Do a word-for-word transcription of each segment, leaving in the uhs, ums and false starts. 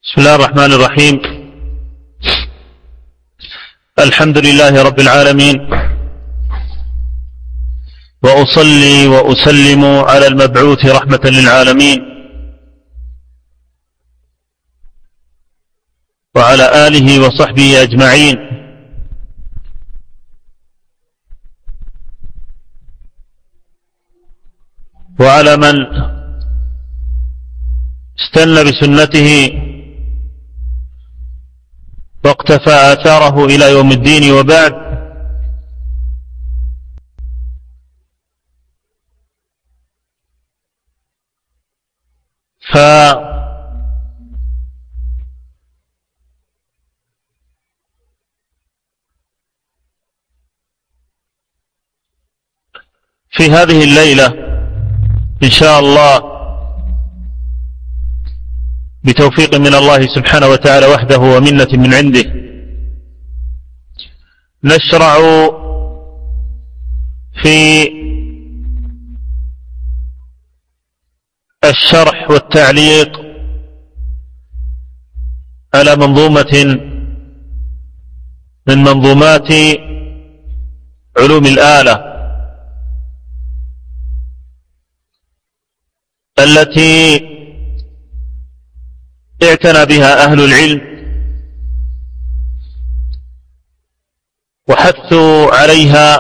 بسم الله الرحمن الرحيم. الحمد لله رب العالمين، وأصلي وأسلم على المبعوث رحمة للعالمين وعلى آله وصحبه أجمعين. وعلى من استنى بسنته واقتفى آثاره إلى يوم الدين، وبعد. ففي هذه الليلة إن شاء الله بتوفيق من الله سبحانه وتعالى وحده ومنة من عنده، نشرع في الشرح والتعليق على منظومة من منظومات علوم الآلة التي اعتنى بها أهل العلم وحثوا عليها،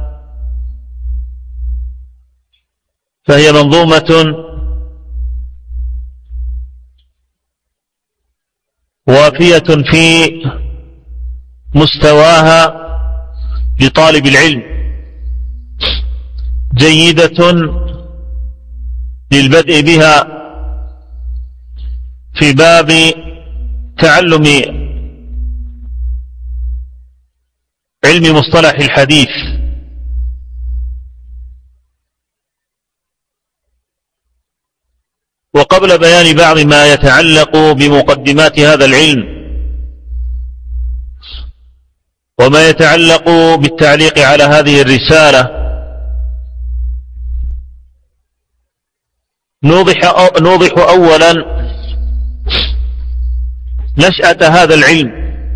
فهي منظومة وافية في مستواها لطالب العلم، جيدة للبدء بها في باب تعلم علم مصطلح الحديث. وقبل بيان بعض ما يتعلق بمقدمات هذا العلم وما يتعلق بالتعليق على هذه الرسالة، نوضح, أو نوضح أولا نشأة هذا العلم.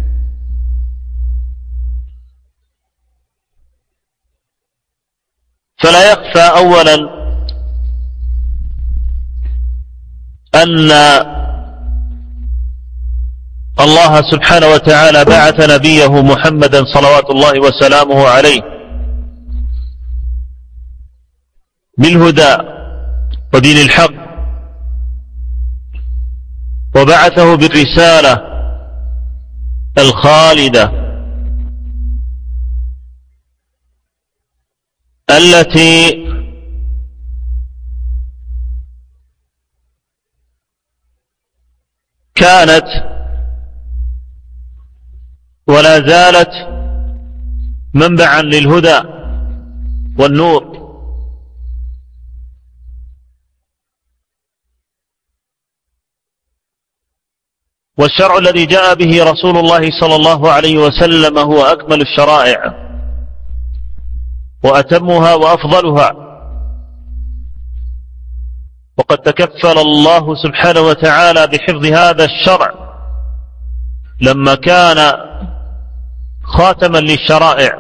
فلا يخفى أولا أن الله سبحانه وتعالى بعث نبيه محمدا صلوات الله وسلامه عليه بالهدى ودين الحق، وبعثه بالرسالة الخالدة التي كانت ولا زالت منبعا للهدى والنور. والشرع الذي جاء به رسول الله صلى الله عليه وسلم هو أكمل الشرائع وأتمها وأفضلها، وقد تكفل الله سبحانه وتعالى بحفظ هذا الشرع لما كان خاتما للشرائع،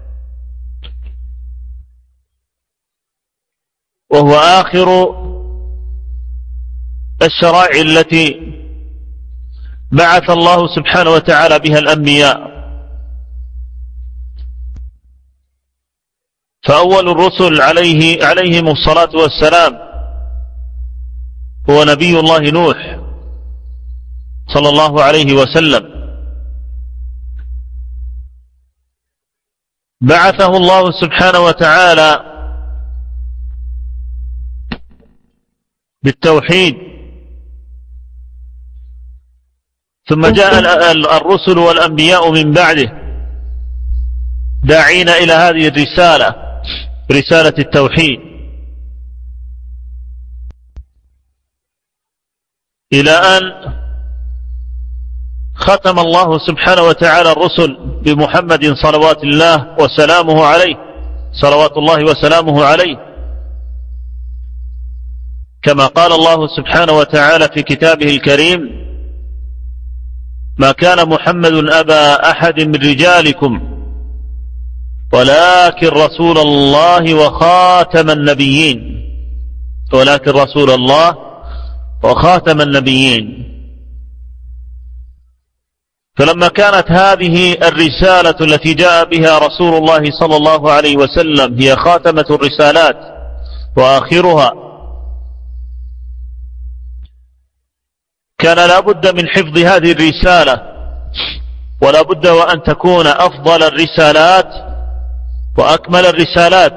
وهو آخر الشرائع التي بعث الله سبحانه وتعالى بها الأنبياء. فأول الرسل عليه عليهم الصلاة والسلام هو نبي الله نوح صلى الله عليه وسلم، بعثه الله سبحانه وتعالى بالتوحيد، ثم جاء الرسل والأنبياء من بعده داعين إلى هذه الرسالة، رسالة التوحيد، إلى أن ختم الله سبحانه وتعالى الرسل بمحمد صلوات الله وسلامه عليه صلوات الله وسلامه عليه، كما قال الله سبحانه وتعالى في كتابه الكريم: ما كان محمد أبا أحد من رجالكم ولكن رسول الله وخاتم النبيين ولكن رسول الله وخاتم النبيين. فلما كانت هذه الرسالة التي جاء بها رسول الله صلى الله عليه وسلم هي خاتمة الرسالات وآخرها، كان لا بد من حفظ هذه الرسالة، ولا بد وأن تكون أفضل الرسالات وأكمل الرسالات،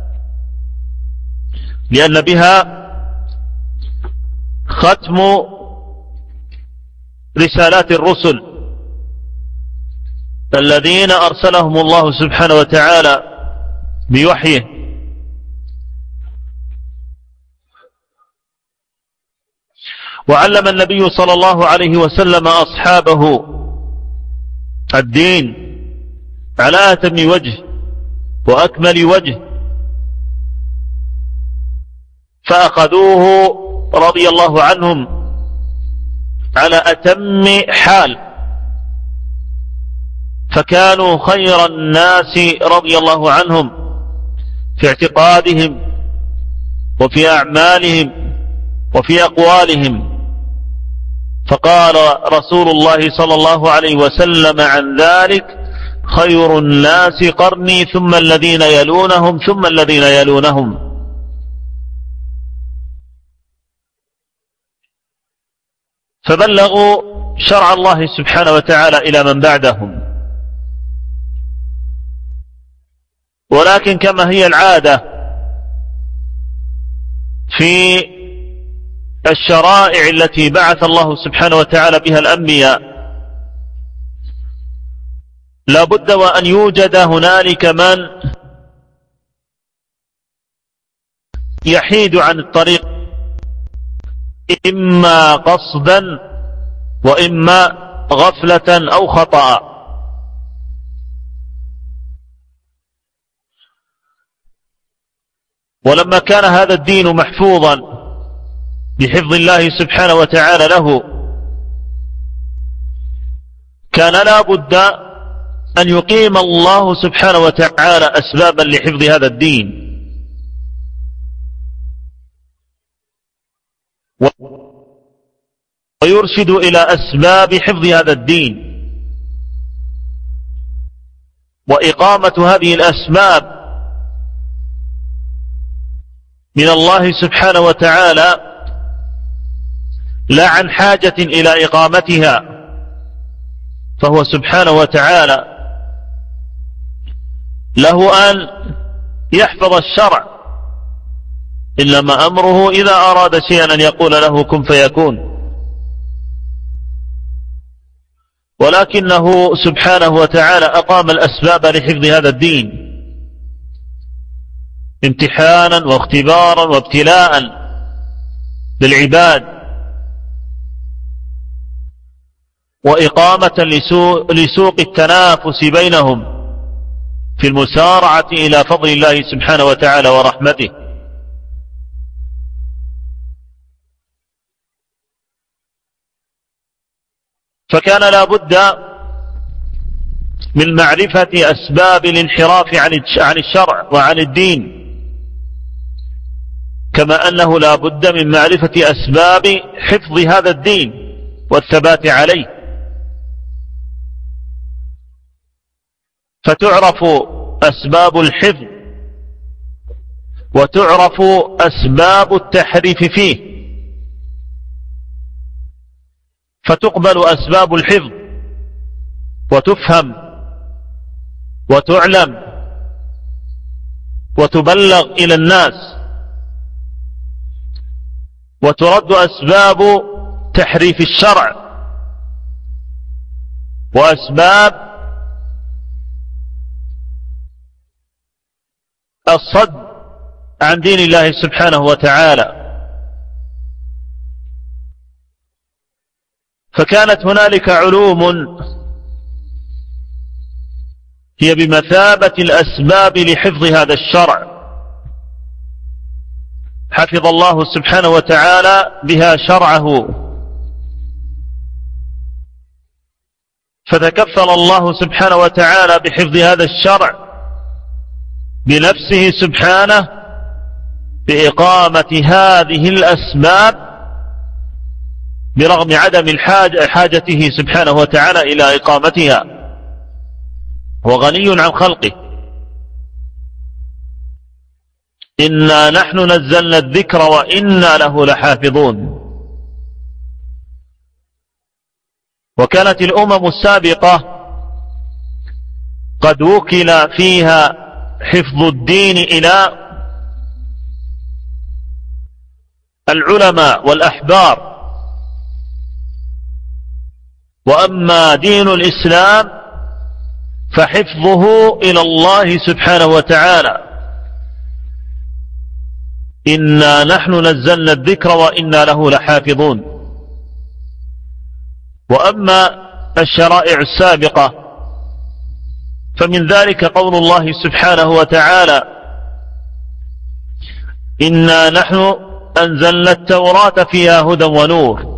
لأن بها ختم رسالات الرسل الذين أرسلهم الله سبحانه وتعالى بوحيه. وعلم النبي صلى الله عليه وسلم أصحابه الدين على أتم وجه وأكمل وجه، فأخذوه رضي الله عنهم على أتم حال، فكانوا خير الناس رضي الله عنهم في اعتقادهم وفي أعمالهم وفي أقوالهم. فقال رسول الله صلى الله عليه وسلم عن ذلك: خير الناس قرني ثم الذين يلونهم ثم الذين يلونهم. فبلغوا شرع الله سبحانه وتعالى إلى من بعدهم. ولكن كما هي العادة في الشرائع التي بعث الله سبحانه وتعالى بها الأنبياء، لا بد وأن يوجد هنالك من يحيد عن الطريق، إما قصدا وإما غفلة أو خطأ. ولما كان هذا الدين محفوظا بحفظ الله سبحانه وتعالى له، كان لا بد أن يقيم الله سبحانه وتعالى أسبابا لحفظ هذا الدين، ويرشد إلى أسباب حفظ هذا الدين. وإقامة هذه الأسباب من الله سبحانه وتعالى لا عن حاجة إلى إقامتها، فهو سبحانه وتعالى له أن يحفظ الشرع، إنما أمره إذا أراد شيئا أن يقول له كن فيكون. ولكنه سبحانه وتعالى أقام الأسباب لحفظ هذا الدين امتحانا واختبارا وابتلاء للعباد، وإقامة لسوق التنافس بينهم في المسارعة إلى فضل الله سبحانه وتعالى ورحمته. فكان لا بد من معرفة أسباب الانحراف عن الشرع وعن الدين، كما أنه لا بد من معرفة أسباب حفظ هذا الدين والثبات عليه. فتعرف أسباب الحفظ وتعرف أسباب التحريف فيه، فتقبل أسباب الحفظ وتفهم وتعلم وتبلغ إلى الناس، وترد أسباب تحريف الشرع وأسباب الصد عن دين الله سبحانه وتعالى. فكانت هنالك علوم هي بمثابة الأسباب لحفظ هذا الشرع، حفظ الله سبحانه وتعالى بها شرعه، فتكفل الله سبحانه وتعالى بحفظ هذا الشرع بنفسه سبحانه بإقامة هذه الأسباب برغم عدم الحاجة حاجته سبحانه وتعالى إلى إقامتها، هو غني عن خلقه. إنا نحن نزلنا الذكر وإنا له لحافظون. وكانت الأمم السابقة قد وكل فيها حفظ الدين إلى العلماء والأحبار، وأما دين الإسلام فحفظه إلى الله سبحانه وتعالى. إنا نحن نزلنا الذكر وإنا له لحافظون. وأما الشرائع السابقة فمن ذلك قول الله سبحانه وتعالى: إنا نحن أنزلنا التوراة فيها هدى ونور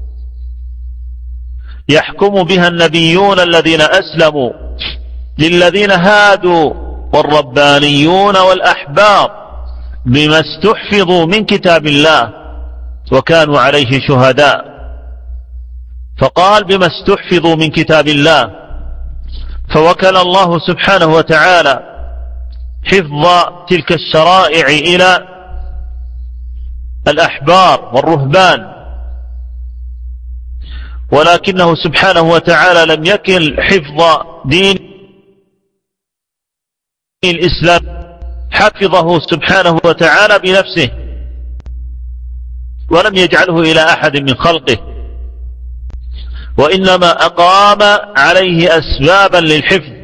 يحكم بها النبيون الذين أسلموا للذين هادوا والربانيون والأحبار بما استحفظوا من كتاب الله وكانوا عليه شهداء. فقال بما استحفظوا من كتاب الله، فوكل الله سبحانه وتعالى حفظ تلك الشرائع إلى الأحبار والرهبان، ولكنه سبحانه وتعالى لم يكل حفظ دين الإسلام، حفظه سبحانه وتعالى بنفسه ولم يجعله إلى أحد من خلقه، وإنما أقام عليه أسبابا للحفظ.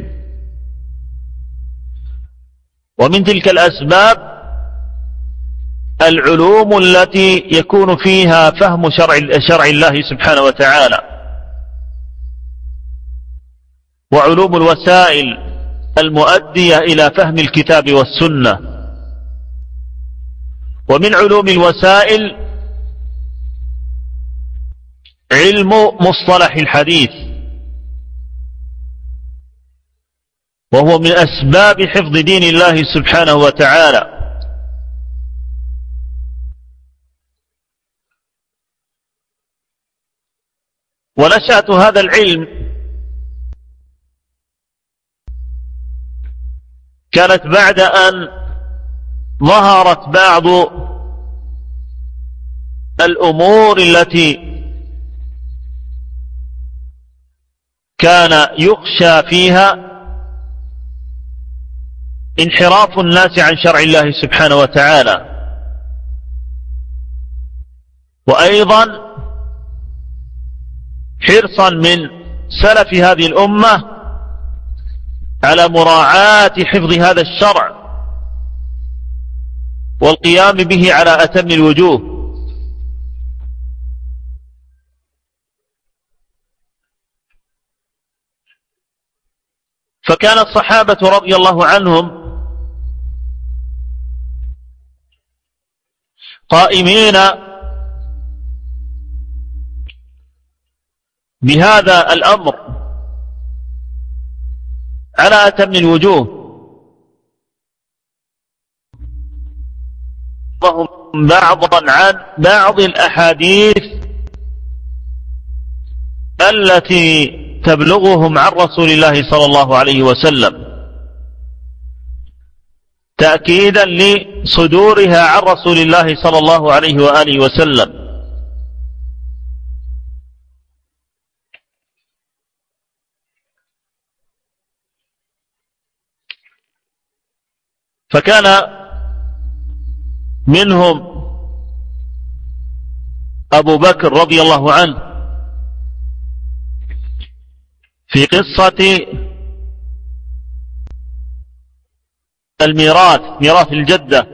ومن تلك الأسباب العلوم التي يكون فيها فهم شرع, شرع الله سبحانه وتعالى، وعلوم الوسائل المؤدية إلى فهم الكتاب والسنة. ومن علوم الوسائل علم مصطلح الحديث، وهو من أسباب حفظ دين الله سبحانه وتعالى. ونشأة هذا العلم كانت بعد أن ظهرت بعض الأمور التي كان يخشى فيها انحراف الناس عن شرع الله سبحانه وتعالى، وأيضا حرصا من سلف هذه الأمة على مراعاة حفظ هذا الشرع والقيام به على أتم الوجوه. فكان الصحابة رضي الله عنهم قائمين بهذا الأمر على أتم الوجوه، وهم بعضا عن بعض الأحاديث التي تبلغهم عن رسول الله صلى الله عليه وسلم تأكيدا لصدورها عن رسول الله صلى الله عليه وآله وسلم. فكان منهم أبو بكر رضي الله عنه في قصة الميراث، ميراث الجدة،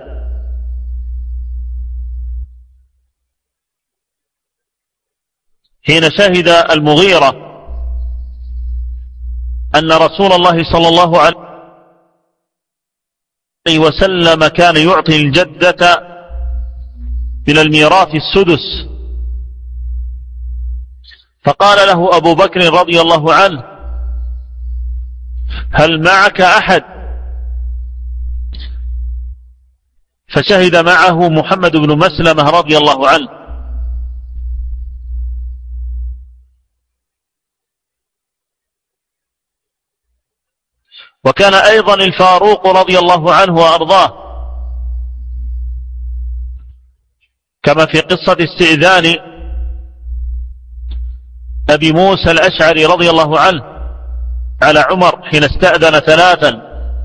حين شهد المغيرة أن رسول الله صلى الله عليه وسلم كان يعطي الجدة من الميراث السدس، فقال له أبو بكر رضي الله عنه: هل معك أحد؟ فشهد معه محمد بن مسلمة رضي الله عنه. وكان أيضا الفاروق رضي الله عنه وأرضاه، كما في قصة استئذان أبي موسى الأشعري رضي الله عنه على عمر حين استأذن ثلاثا،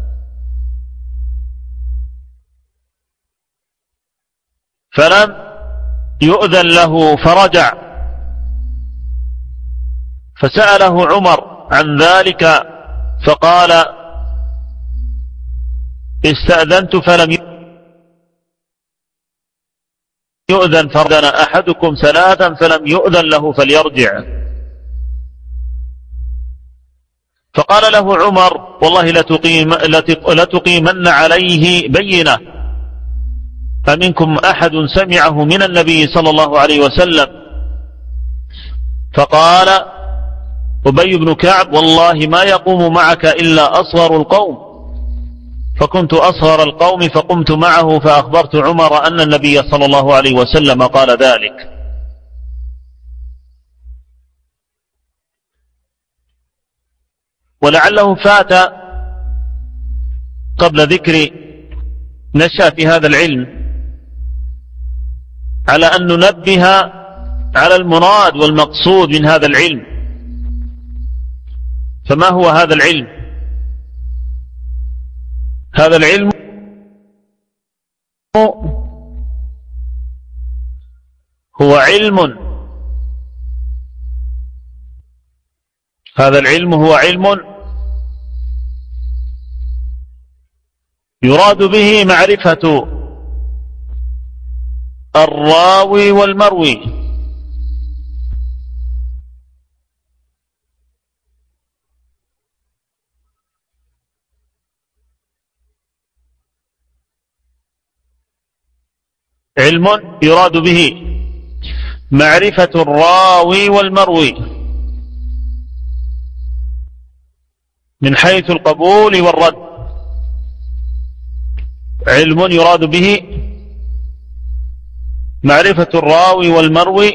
فلم يؤذن له فرجع، فسأله عمر عن ذلك فقال: استأذنت فلم يؤذن، فردنا أحدكم ثلاثا فلم يؤذن له فليرجع. فقال له عمر: والله لتقيم لتقيمن عليه بينة، فمنكم أحد سمعه من النبي صلى الله عليه وسلم؟ فقال أبي بن كعب: والله ما يقوم معك إلا أصغر القوم. فكنت أصغر القوم فقمت معه فأخبرت عمر أن النبي صلى الله عليه وسلم قال ذلك. ولعله فات قبل ذكر نشأ في هذا العلم على أن ننبه على المراد والمقصود من هذا العلم. فما هو هذا العلم؟ هذا العلم هو علم هذا العلم هو علم يراد به معرفة الراوي والمروي، علم يراد به معرفة الراوي والمروي من حيث القبول والرد، علم يراد به معرفة الراوي والمروي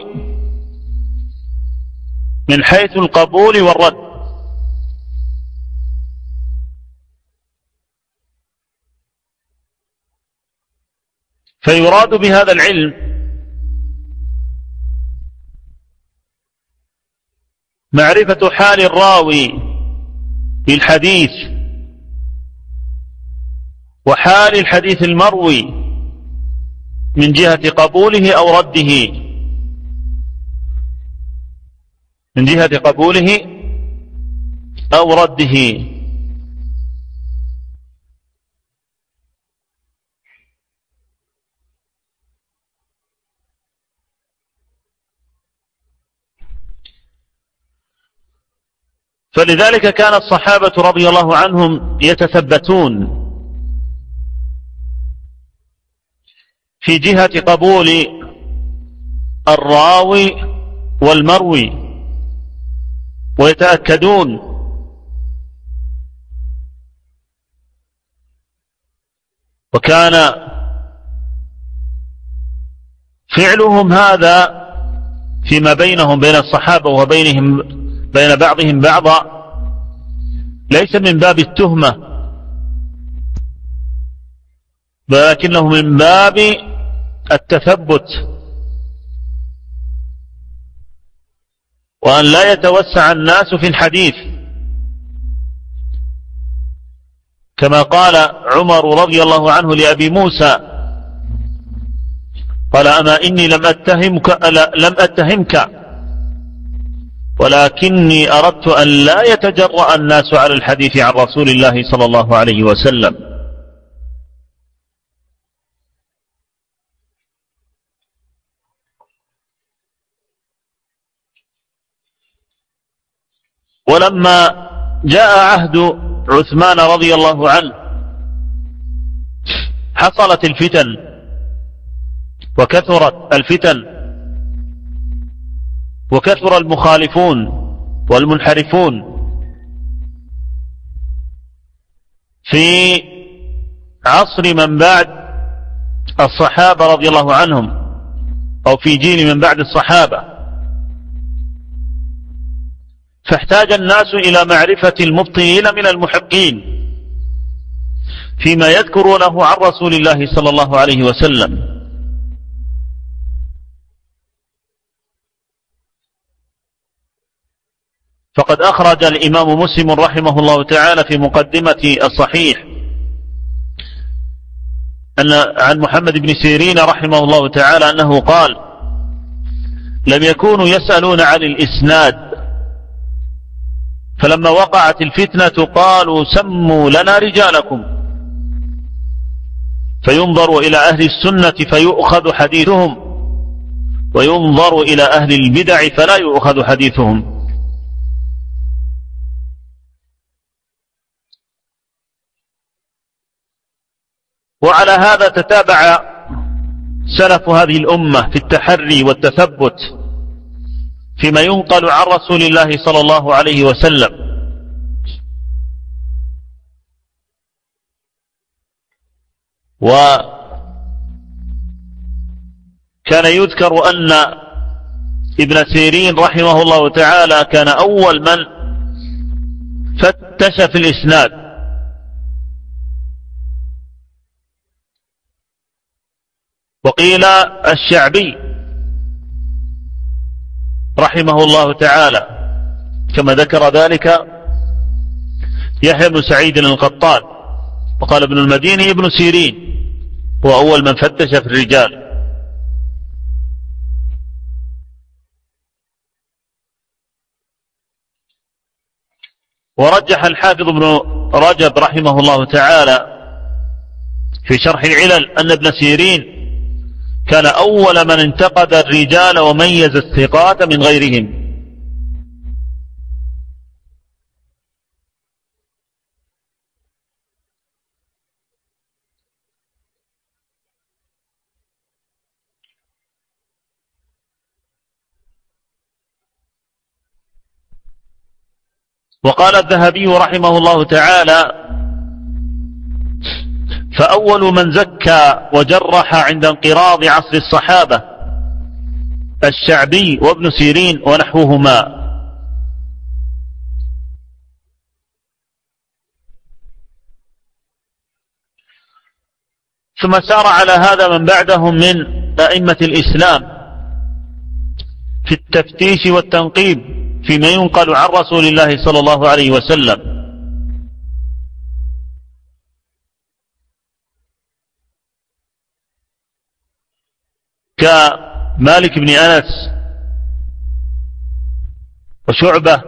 من حيث القبول والرد. فيراد بهذا العلم معرفة حال الراوي في الحديث وحال الحديث المروي من جهة قبوله أو رده، من جهة قبوله أو رده. فلذلك كان الصحابة رضي الله عنهم يتثبتون في جهة قبول الراوي والمروي، ويتأكدون وكان فعلهم هذا فيما بينهم بين الصحابة وبينهم بين بعضهم بعضا ليس من باب التهمة، ولكنه من باب التثبت، وأن لا يتوسع الناس في الحديث، كما قال عمر رضي الله عنه لأبي موسى: قال أما إني لم أتهمك, لم أتهمك ولكني أردت أن لا يتجرأ الناس على الحديث عن رسول الله صلى الله عليه وسلم. ولما جاء عهد عثمان رضي الله عنه حصلت الفتن وكثرت الفتن وكثر المخالفون والمنحرفون، في عصر من بعد الصحابة رضي الله عنهم، أو في جيل من بعد الصحابة، فاحتاج الناس إلى معرفة المبطلين من المحقين فيما يذكرونه عن رسول الله صلى الله عليه وسلم. فقد أخرج الإمام مسلم رحمه الله تعالى في مقدمة الصحيح أن عن محمد بن سيرين رحمه الله تعالى أنه قال: لم يكونوا يسألون عن الإسناد، فلما وقعت الفتنة قالوا: سموا لنا رجالكم، فينظر إلى أهل السنة فيؤخذ حديثهم، وينظر إلى أهل البدع فلا يؤخذ حديثهم. وعلى هذا تتابع سلف هذه الأمة في التحري والتثبت فيما ينقل عن رسول الله صلى الله عليه وسلم. وكان يذكر أن ابن سيرين رحمه الله تعالى كان أول من فتش في الإسناد، وقيل الشعبي رحمه الله تعالى، كما ذكر ذلك يحيى بن سعيد القطان. وقال ابن المديني ابن سيرين هو أول من فتش في الرجال. ورجح الحافظ ابن رجب رحمه الله تعالى في شرح العلل أن ابن سيرين كان أول من انتقد الرجال وميز الثقات من غيرهم. وقال الذهبي رحمه الله تعالى: فأول من زكى وجرح عند انقراض عصر الصحابة الشعبي وابن سيرين ونحوهما. ثم سار على هذا من بعدهم من أئمة الإسلام في التفتيش والتنقيب فيما ينقل عن رسول الله صلى الله عليه وسلم، كمالك بن أنس وشعبة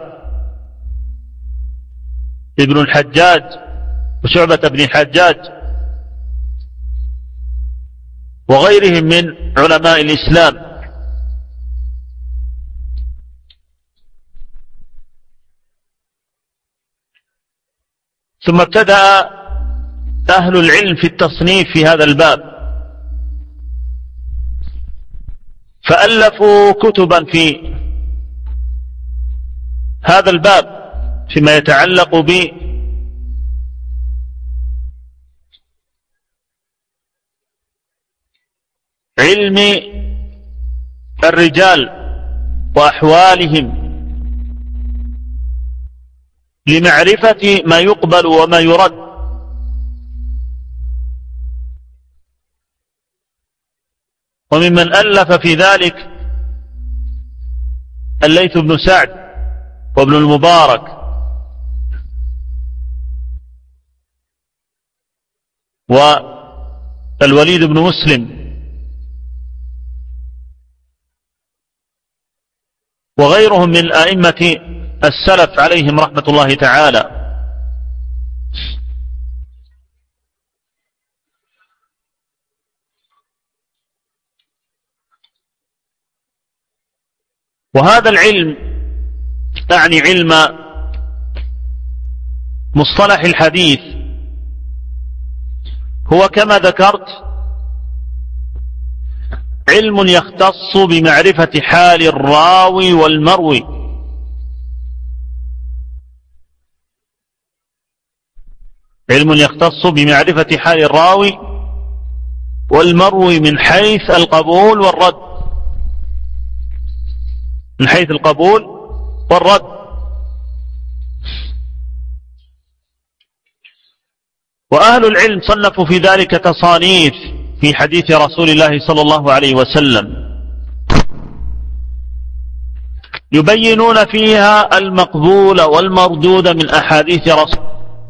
ابن الحجاج وشعبة بن الحجاج وغيرهم من علماء الإسلام. ثم ابتدأ أهل العلم في التصنيف في هذا الباب، فألفوا كتبا في هذا الباب فيما يتعلق بعلم الرجال وأحوالهم لمعرفة ما يقبل وما يرد. وممن ألف في ذلك الليث بن سعد وابن المبارك والوليد بن مسلم وغيرهم من أئمة السلف عليهم رحمة الله تعالى. وهذا العلم أعني علم مصطلح الحديث هو كما ذكرت علم يختص بمعرفة حال الراوي والمروي، علم يختص بمعرفة حال الراوي والمروي من حيث القبول والرد، من حيث القبول والرد. وأهل العلم صنفوا في ذلك تصانيف في حديث رسول الله صلى الله عليه وسلم يبينون فيها المقبول والمردود من أحاديث رسول.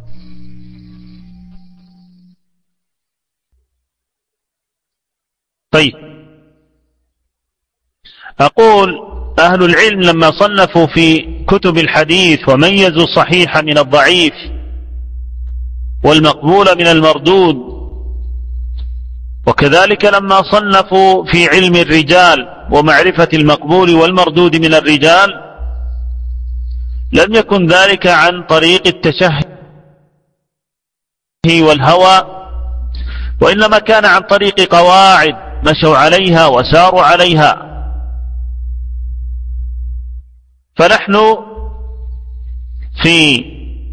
طيب، أقول أهل العلم لما صنفوا في كتب الحديث وميزوا الصحيح من الضعيف والمقبول من المردود، وكذلك لما صنفوا في علم الرجال ومعرفة المقبول والمردود من الرجال، لم يكن ذلك عن طريق التشهي والهوى، وإنما كان عن طريق قواعد مشوا عليها وساروا عليها. فنحن في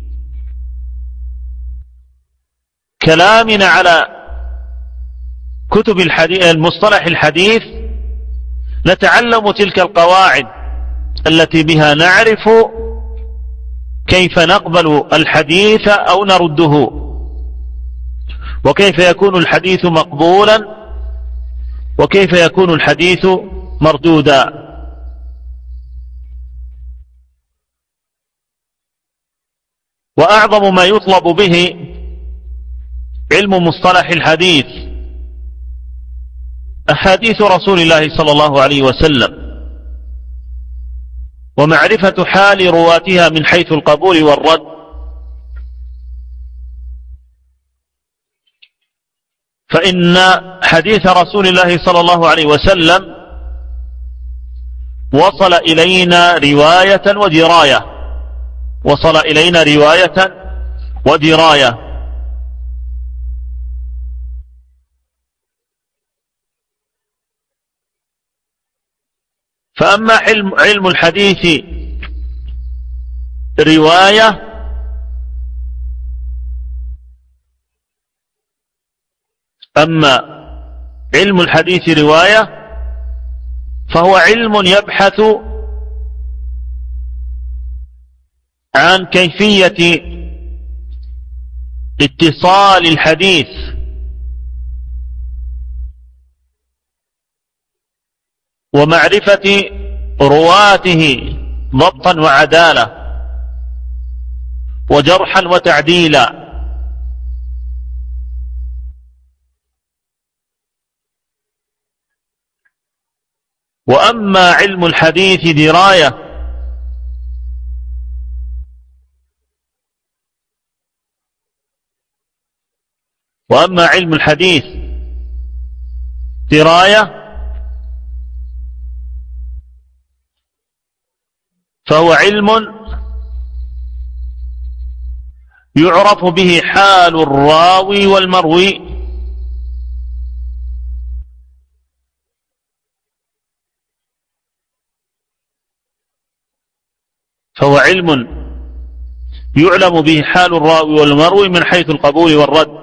كلامنا على كتب الحديث المصطلح الحديث نتعلم تلك القواعد التي بها نعرف كيف نقبل الحديث أو نرده، وكيف يكون الحديث مقبولا، وكيف يكون الحديث مردودا. وأعظم ما يطلب به علم مصطلح الحديث أحاديث رسول الله صلى الله عليه وسلم، ومعرفة حال رواتها من حيث القبول والرد. فإن حديث رسول الله صلى الله عليه وسلم وصل إلينا رواية ودراية، وصل إلينا رواية ودراية. فأما علم, علم الحديث رواية أما علم الحديث رواية فهو علم يبحث عن كيفية اتصال الحديث ومعرفة رواته ضبطا وعدالة وجرحا وتعديلا. وأما علم الحديث دراية وأما علم الحديث دراية فهو علم يعرف به حال الراوي والمروي، فهو علم يعلم به حال الراوي والمروي من حيث القبول والرد.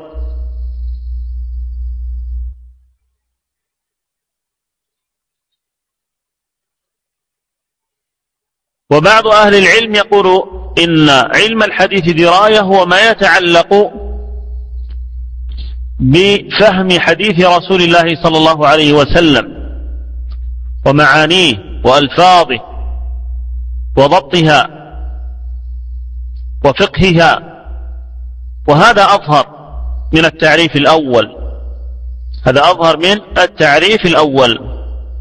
وبعض أهل العلم يقول إن علم الحديث دراية هو ما يتعلق بفهم حديث رسول الله صلى الله عليه وسلم ومعانيه وألفاظه وضبطها وفقهها، وهذا أظهر من التعريف الأول، هذا أظهر من التعريف الأول.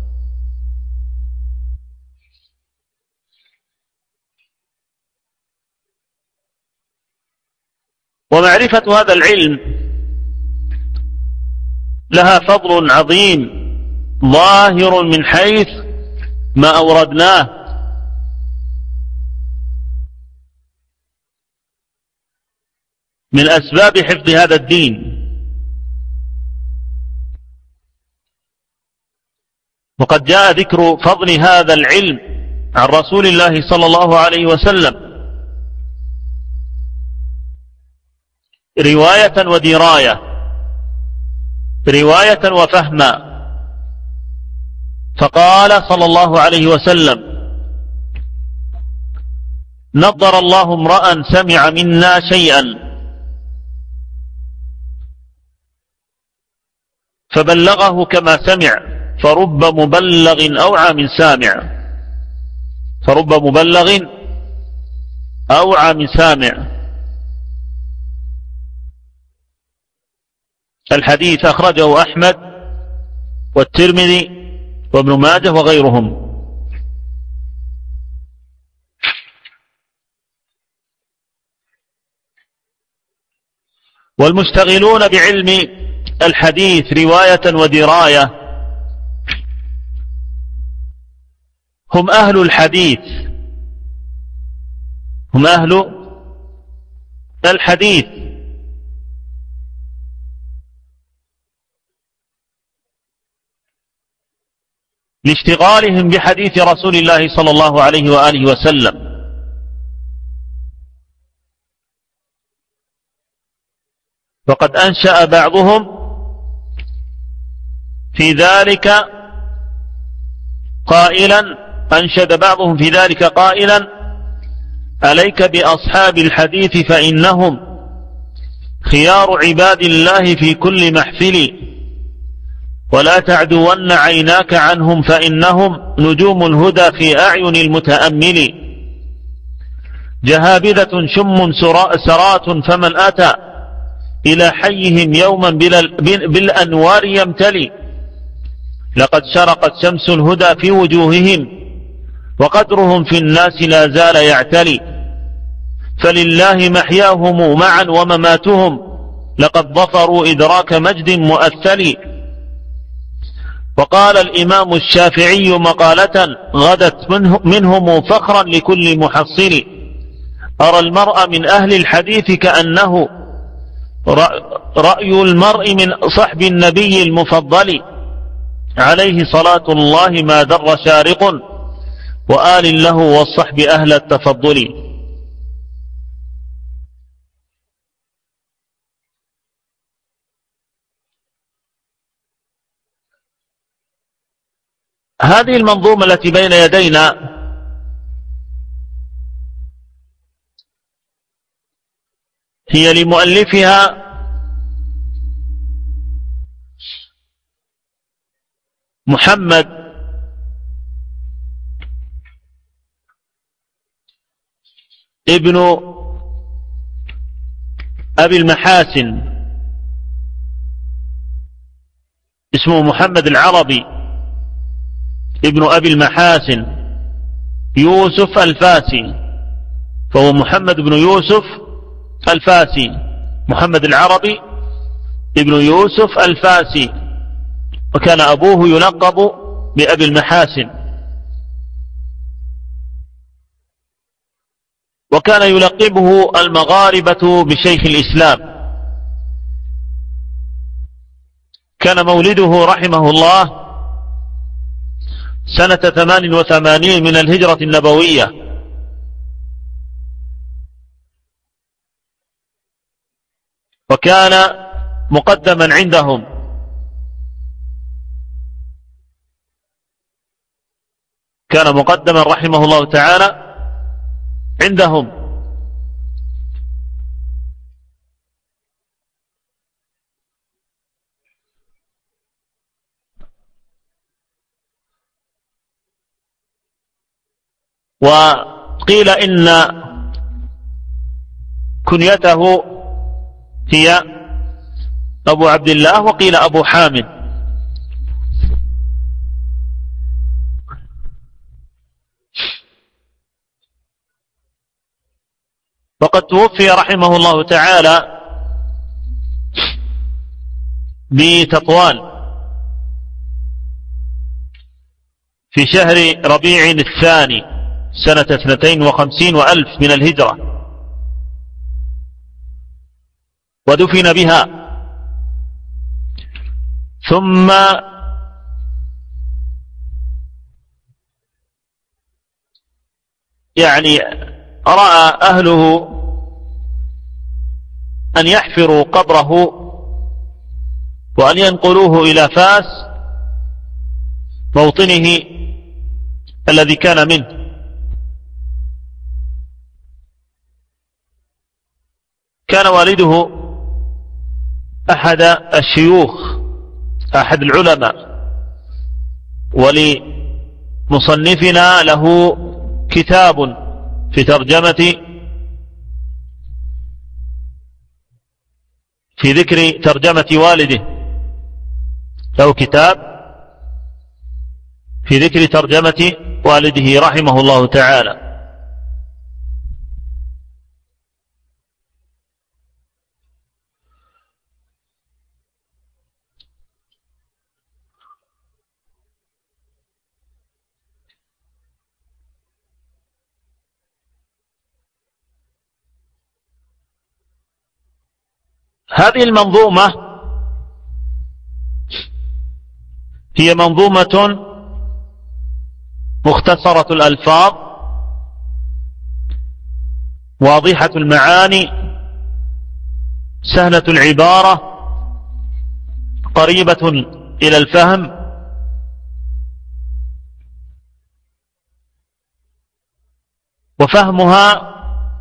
ومعرفة هذا العلم لها فضل عظيم ظاهر من حيث ما أوردناه من أسباب حفظ هذا الدين. وقد جاء ذكر فضل هذا العلم عن رسول الله صلى الله عليه وسلم رواية ودراية، رواية وفهما. فقال صلى الله عليه وسلم: نضر الله امرأ سمع منا شيئا فبلغه كما سمع، فرب مبلغ أوعى من سامع، فرب مبلغ أوعى من سامع. الحديث أخرجه أحمد والترمذي وابن ماجه وغيرهم. والمشتغلون بعلم الحديث رواية ودراية هم أهل الحديث، هم أهل الحديث، لاشتغالهم بحديث رسول الله صلى الله عليه وآله وسلم. وقد أنشأ بعضهم في ذلك قائلا أنشد بعضهم في ذلك قائلا: عليك بأصحاب الحديث فإنهم خيار عباد الله في كل محفل، ولا تعدون عيناك عنهم فإنهم نجوم الهدى في أعين المتأمل، جهابذة شم سرات فمن أتى إلى حيهم يوما بالأنوار يمتلي، لقد شرقت شمس الهدى في وجوههم وقدرهم في الناس لا زال يعتلي، فلله محياهم معا ومماتهم لقد ظفروا إدراك مجد مؤثل. وقال الإمام الشافعي مقالة غدت منهم فخرا لكل محصل: أرى المرء من أهل الحديث كأنه رأي المرء من صحب النبي المفضل، عليه صلاة الله ما در شارق وآل له والصحب أهل التفضل. هذه المنظومة التي بين يدينا هي لمؤلفها محمد ابن أبي المحاسن، اسمه محمد العربي ابن أبي المحاسن يوسف الفاسي، فهو محمد بن يوسف الفاسي، محمد العربي ابن يوسف الفاسي، وكان أبوه يلقب بأبي المحاسن، وكان يلقبه المغاربة بشيخ الإسلام. كان مولده رحمه الله سنة ثمان وثمانين من الهجرة النبوية، وكان مقدما عندهم، كان مقدما رحمه الله تعالى عندهم. وقيل إن كنيته هي أبو عبد الله، وقيل أبو حامد. وقد توفي رحمه الله تعالى بتطوان في شهر ربيع الثاني سنة اثنتين وخمسين وألف من الهجرة، ودفن بها. ثم يعني رأى أهله أن يحفروا قبره وأن ينقلوه إلى فاس موطنه الذي كان منه. كان والده أحد الشيوخ، أحد العلماء، ولمصنفنا له كتاب في ترجمة في ذكر ترجمة والده، له كتاب في ذكر ترجمة والده رحمه الله تعالى. هذه المنظومة هي منظومة مختصرة الألفاظ، واضحة المعاني، سهلة العبارة، قريبة إلى الفهم، وفهمها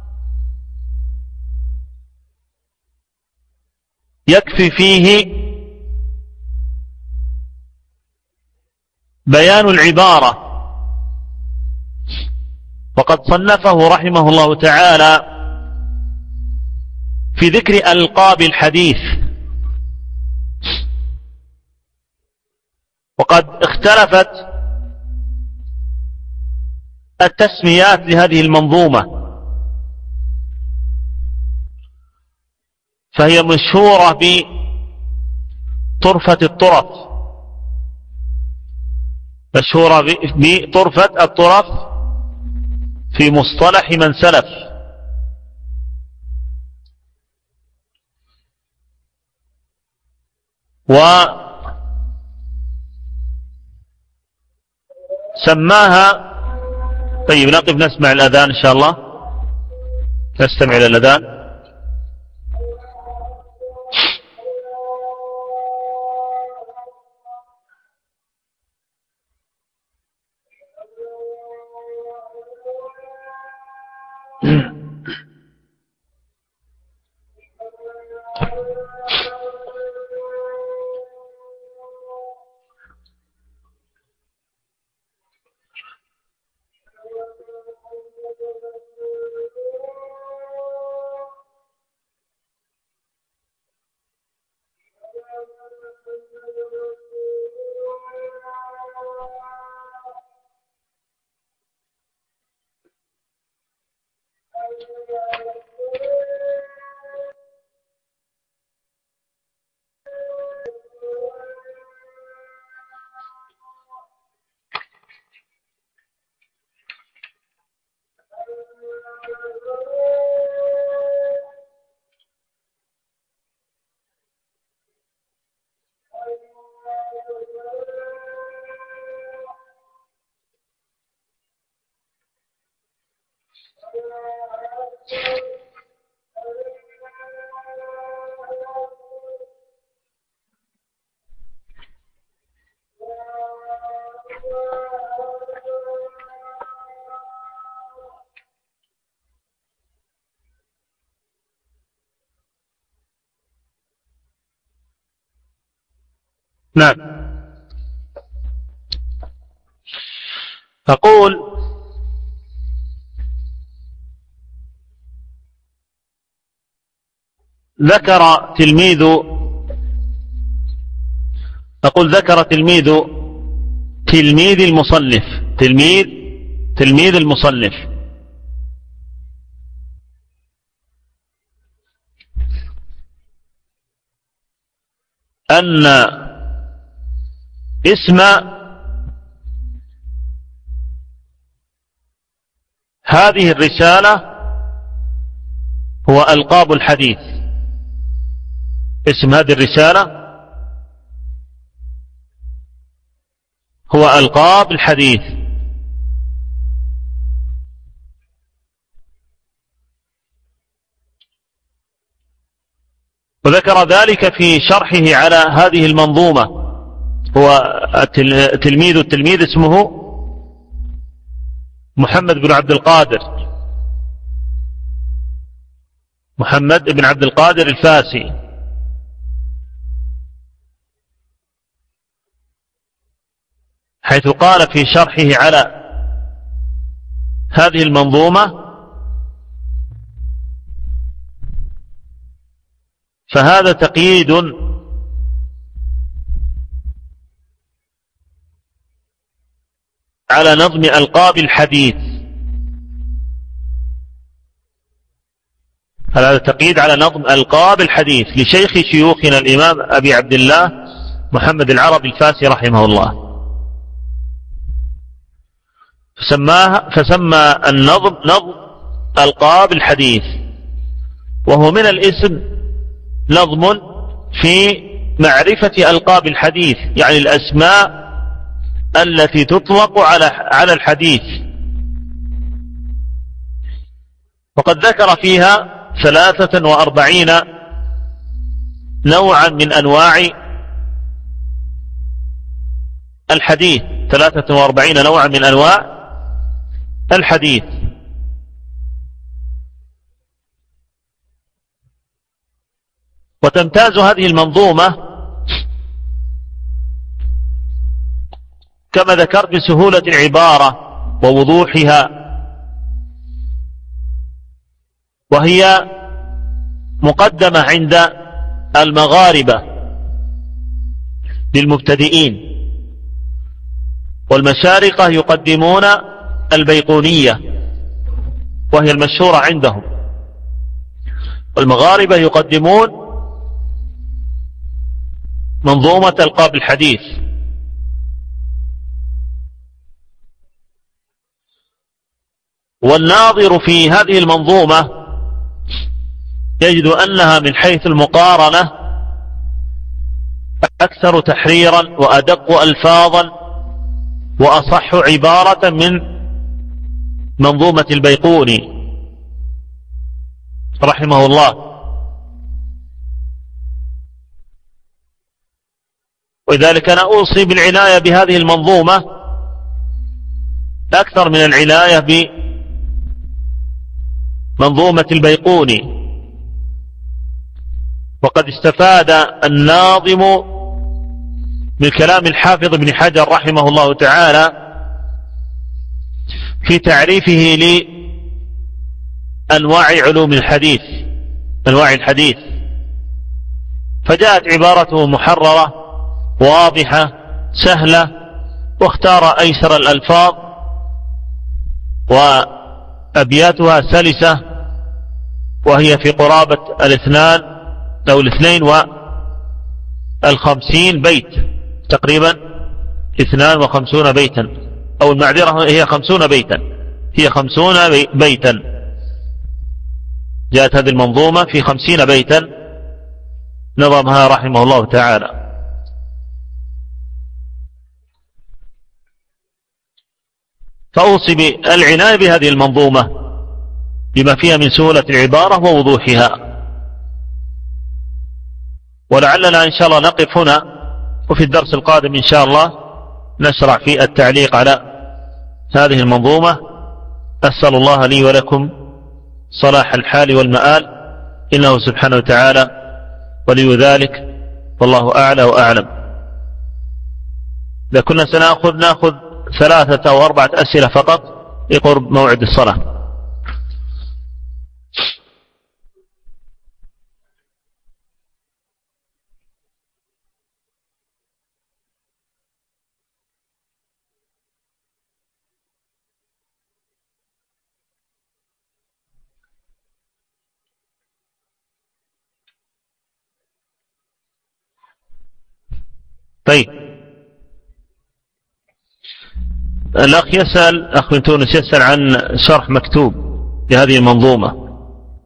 يكفي فيه بيان العبارة. وقد صنفه رحمه الله تعالى في ذكر ألقاب الحديث، وقد اختلفت التسميات لهذه المنظومة، فهي مشهورة بطرفة الطرف، مشهورة بطرفة الطرف في مصطلح من سلف. وسماها. طيب نقف نسمع الأذان إن شاء الله، نستمع إلى الأذان. نعم. أقول ذكر تلميذ أقول ذكر تلميذ تلميذ المصنف تلميذ تلميذ المصنف أن اسم هذه الرسالة هو ألقاب الحديث. اسم هذه الرسالة هو ألقاب الحديث. وذكر ذلك في شرحه على هذه المنظومة. هو تلميذ التلميذ اسمه محمد بن عبد القادر، محمد بن عبد القادر الفاسي، حيث قال في شرحه على هذه المنظومة: فهذا تقييد على نظم ألقاب الحديث. هذا تقييد على نظم ألقاب الحديث لشيخ شيوخنا الإمام أبي عبد الله محمد العربي الفاسي رحمه الله، فسماها فسمى النظم نظم ألقاب الحديث، وهو من الاسم نظم في معرفة ألقاب الحديث، يعني الأسماء التي تطلق على على الحديث. وقد ذكر فيها ثلاثة وأربعين نوعا من أنواع الحديث، ثلاثة وأربعين نوعا من أنواع الحديث. وتمتاز هذه المنظومة كما ذكرت بسهولة العبارة ووضوحها، وهي مقدمة عند المغاربة للمبتدئين، والمشارقة يقدمون البيقونية وهي المشهورة عندهم، والمغاربة يقدمون منظومة ألقاب الحديث. والناظر في هذه المنظومة يجد أنها من حيث المقارنة أكثر تحريرا وأدق ألفاظا وأصح عبارة من منظومة البيقوني رحمه الله. ولذلك أنا أوصي بالعناية بهذه المنظومة أكثر من العناية بمنظومة البيقوني. وقد استفاد الناظم من كلام الحافظ ابن حجر رحمه الله تعالى في تعريفه لأنواع علوم الحديث، أنواع الحديث، فجاءت عبارته محررة واضحة سهلة، واختار أيسر الألفاظ، وأبياتها سلسة، وهي في قرابة الاثنان أو الاثنين والخمسين بيت تقريبا، اثنان وخمسون بيتا، أو المعذرة هي خمسون بيتا، هي خمسون بيتا. جاءت هذه المنظومة في خمسين بيتا نظمها رحمه الله تعالى. فأوصي بالعناية بهذه المنظومة بما فيها من سهولة العبارة ووضوحها. ولعلنا إن شاء الله نقف هنا، وفي الدرس القادم إن شاء الله نشرع في التعليق على هذه المنظومة. أسأل الله لي ولكم صلاح الحال والمآل، إنه سبحانه وتعالى ولي ذلك، والله أعلى وأعلم. إذا كنا سنأخذ نأخذ ثلاثة أو أربعة أسئلة فقط لقرب موعد الصلاة. طيب، الأخ يسأل، أخ من تونس يسأل عن شرح مكتوب لهذه المنظومة.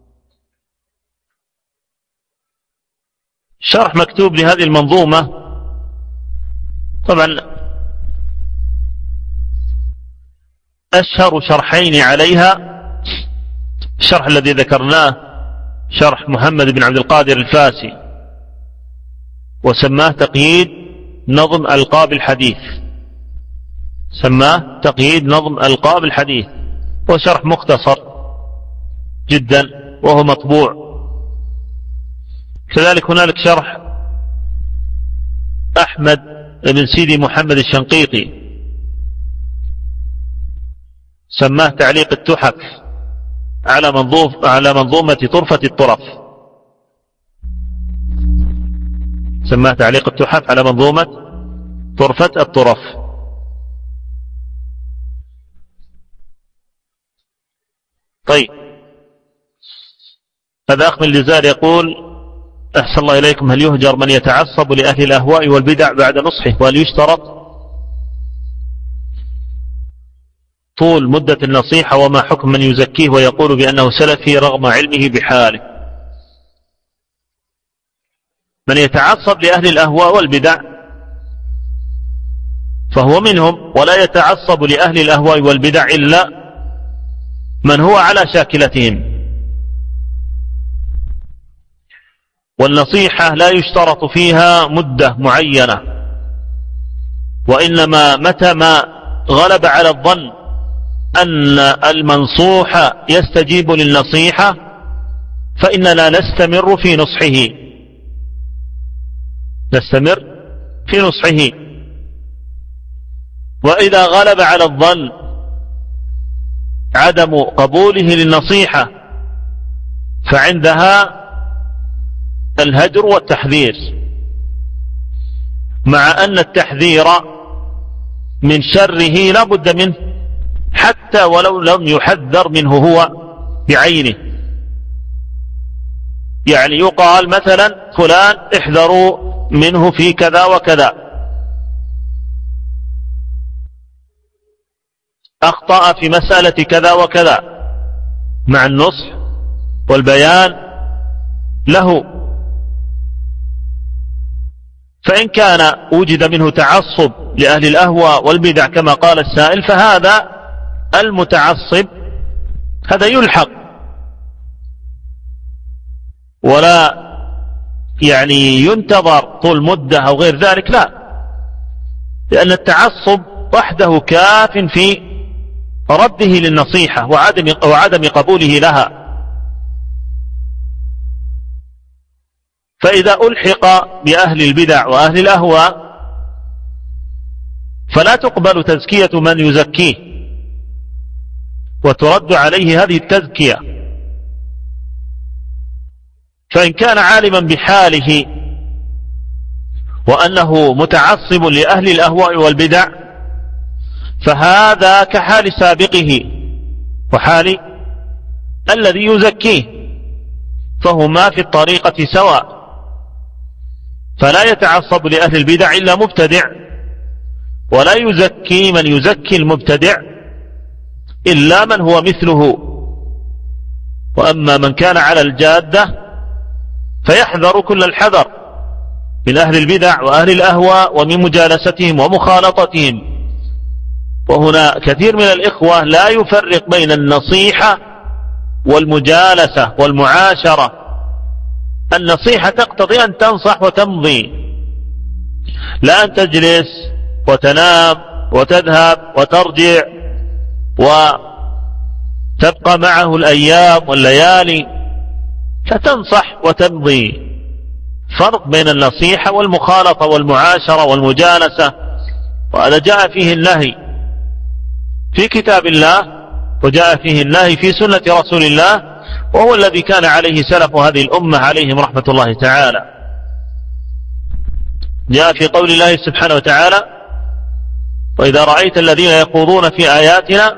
شرح مكتوب لهذه المنظومة طبعا أشهر شرحين عليها الشرح الذي ذكرناه، شرح محمد بن عبد القادر الفاسي وسماه تقييد نظم ألقاب الحديث، سماه تقييد نظم ألقاب الحديث، وشرح مختصر جدا وهو مطبوع. كذلك هنالك شرح أحمد بن سيدي محمد الشنقيطي، سماه تعليق التحف على منظوم على منظومة طرفة الطرف، سماه تعليق التحف على منظومة طرفة الطرف. طيب، هذا أخ من الجزائر يقول: أحسن الله إليكم، هل يهجر من يتعصب لأهل الأهواء والبدع بعد نصحه؟ وهل يشترط طول مدة النصيحة؟ وما حكم من يزكيه ويقول بأنه سلفي رغم علمه بحاله؟ من يتعصب لأهل الأهواء والبدع فهو منهم، ولا يتعصب لأهل الأهواء والبدع إلا من هو على شاكلتهم. والنصيحة لا يشترط فيها مدة معينة، وإنما متى ما غلب على الظن أن المنصوح يستجيب للنصيحة فإننا نستمر في نصحه نستمر في نصحه وإذا غلب على الظن عدم قبوله للنصيحة فعندها الهجر والتحذير، مع أن التحذير من شره لا بد منه حتى ولو لم يحذر منه هو بعينه. يعني يقال مثلا فلان احذروا منه في كذا وكذا، أخطأ في مسألة كذا وكذا، مع النصح والبيان له. فإن كان وجد منه تعصب لأهل الأهواء والبدع كما قال السائل، فهذا المتعصب هذا يلحق، ولا يعني ينتظر طول مدة أو غير ذلك، لا، لأن التعصب وحده كاف في رده للنصيحة وعدم وعدم قبوله لها. فإذا ألحق بأهل البدع وأهل الأهواء فلا تقبل تزكية من يزكيه، وترد عليه هذه التزكية. فإن كان عالما بحاله وأنه متعصب لأهل الأهواء والبدع فهذا كحال سابقه وحال الذي يزكيه، فهما في الطريقة سواء. فلا يتعصب لأهل البدع إلا مبتدع، ولا يزكي من يزكي المبتدع إلا من هو مثله. وأما من كان على الجادة فيحذر كل الحذر من أهل البدع وأهل الأهواء ومن مجالستهم ومخالطتهم. وهنا كثير من الإخوة لا يفرق بين النصيحة والمجالسة والمعاشرة. النصيحة تقتضي أن تنصح وتمضي، لا أن تجلس وتنام وتذهب وترجع وتبقى معه الأيام والليالي، فتنصح وتمضي. فرق بين النصيحة والمخالطة والمعاشرة والمجالسة، وهذا جاء فيه النهي في كتاب الله وجاء فيه النهي في سنة رسول الله، وهو الذي كان عليه سلف هذه الأمة عليهم رحمة الله تعالى. جاء في قول الله سبحانه وتعالى: وإذا رأيت الذين يخوضون في آياتنا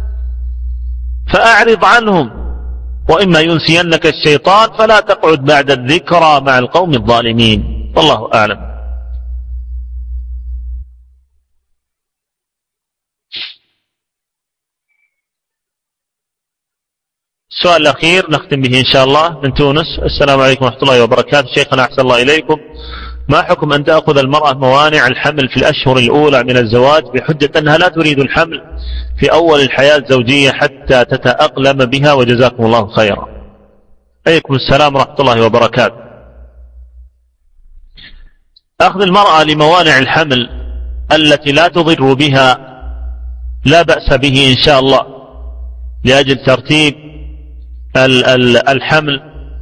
فأعرض عنهم وإما ينسينك الشيطان فلا تقعد بعد الذكرى مع القوم الظالمين. والله أعلم. السؤال الأخير نختم به إن شاء الله من تونس: السلام عليكم ورحمة الله وبركاته. شيخنا أحسن الله إليكم، ما حكم أن تأخذ المرأة موانع الحمل في الأشهر الأولى من الزواج بحجة أنها لا تريد الحمل في أول الحياة الزوجية حتى تتأقلم بها؟ وجزاكم الله خيرا. عليكم السلام ورحمة الله وبركاته. أخذ المرأة لموانع الحمل التي لا تضر بها لا بأس به إن شاء الله، لأجل ترتيب الحمل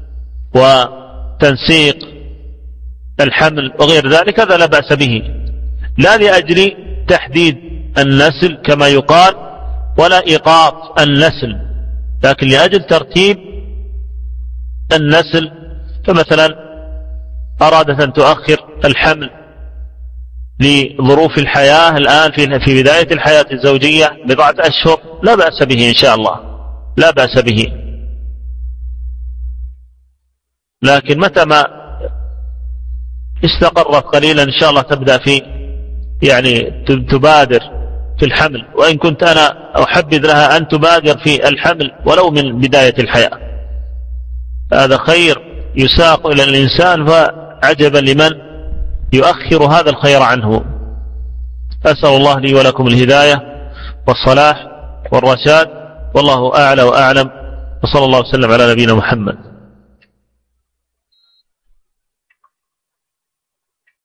وتنسيق الحمل وغير ذلك، هذا لا بأس به، لا لأجل تحديد النسل كما يقال ولا إيقاط النسل، لكن لأجل ترتيب النسل. فمثلا أرادت أن تؤخر الحمل لظروف الحياة الآن في بداية الحياة الزوجية بضعة أشهر، لا بأس به إن شاء الله، لا بأس به. لكن متى ما استقرت قليلا إن شاء الله تبدأ في يعني تبادر في الحمل، وإن كنت أنا أحبذ لها أن تبادر في الحمل ولو من بداية الحياة، هذا خير يساق إلى الإنسان، فعجبا لمن يؤخر هذا الخير عنه. أسأل الله لي ولكم الهداية والصلاح والرشاد، والله أعلى وأعلم، وصلى الله وسلم على نبينا محمد.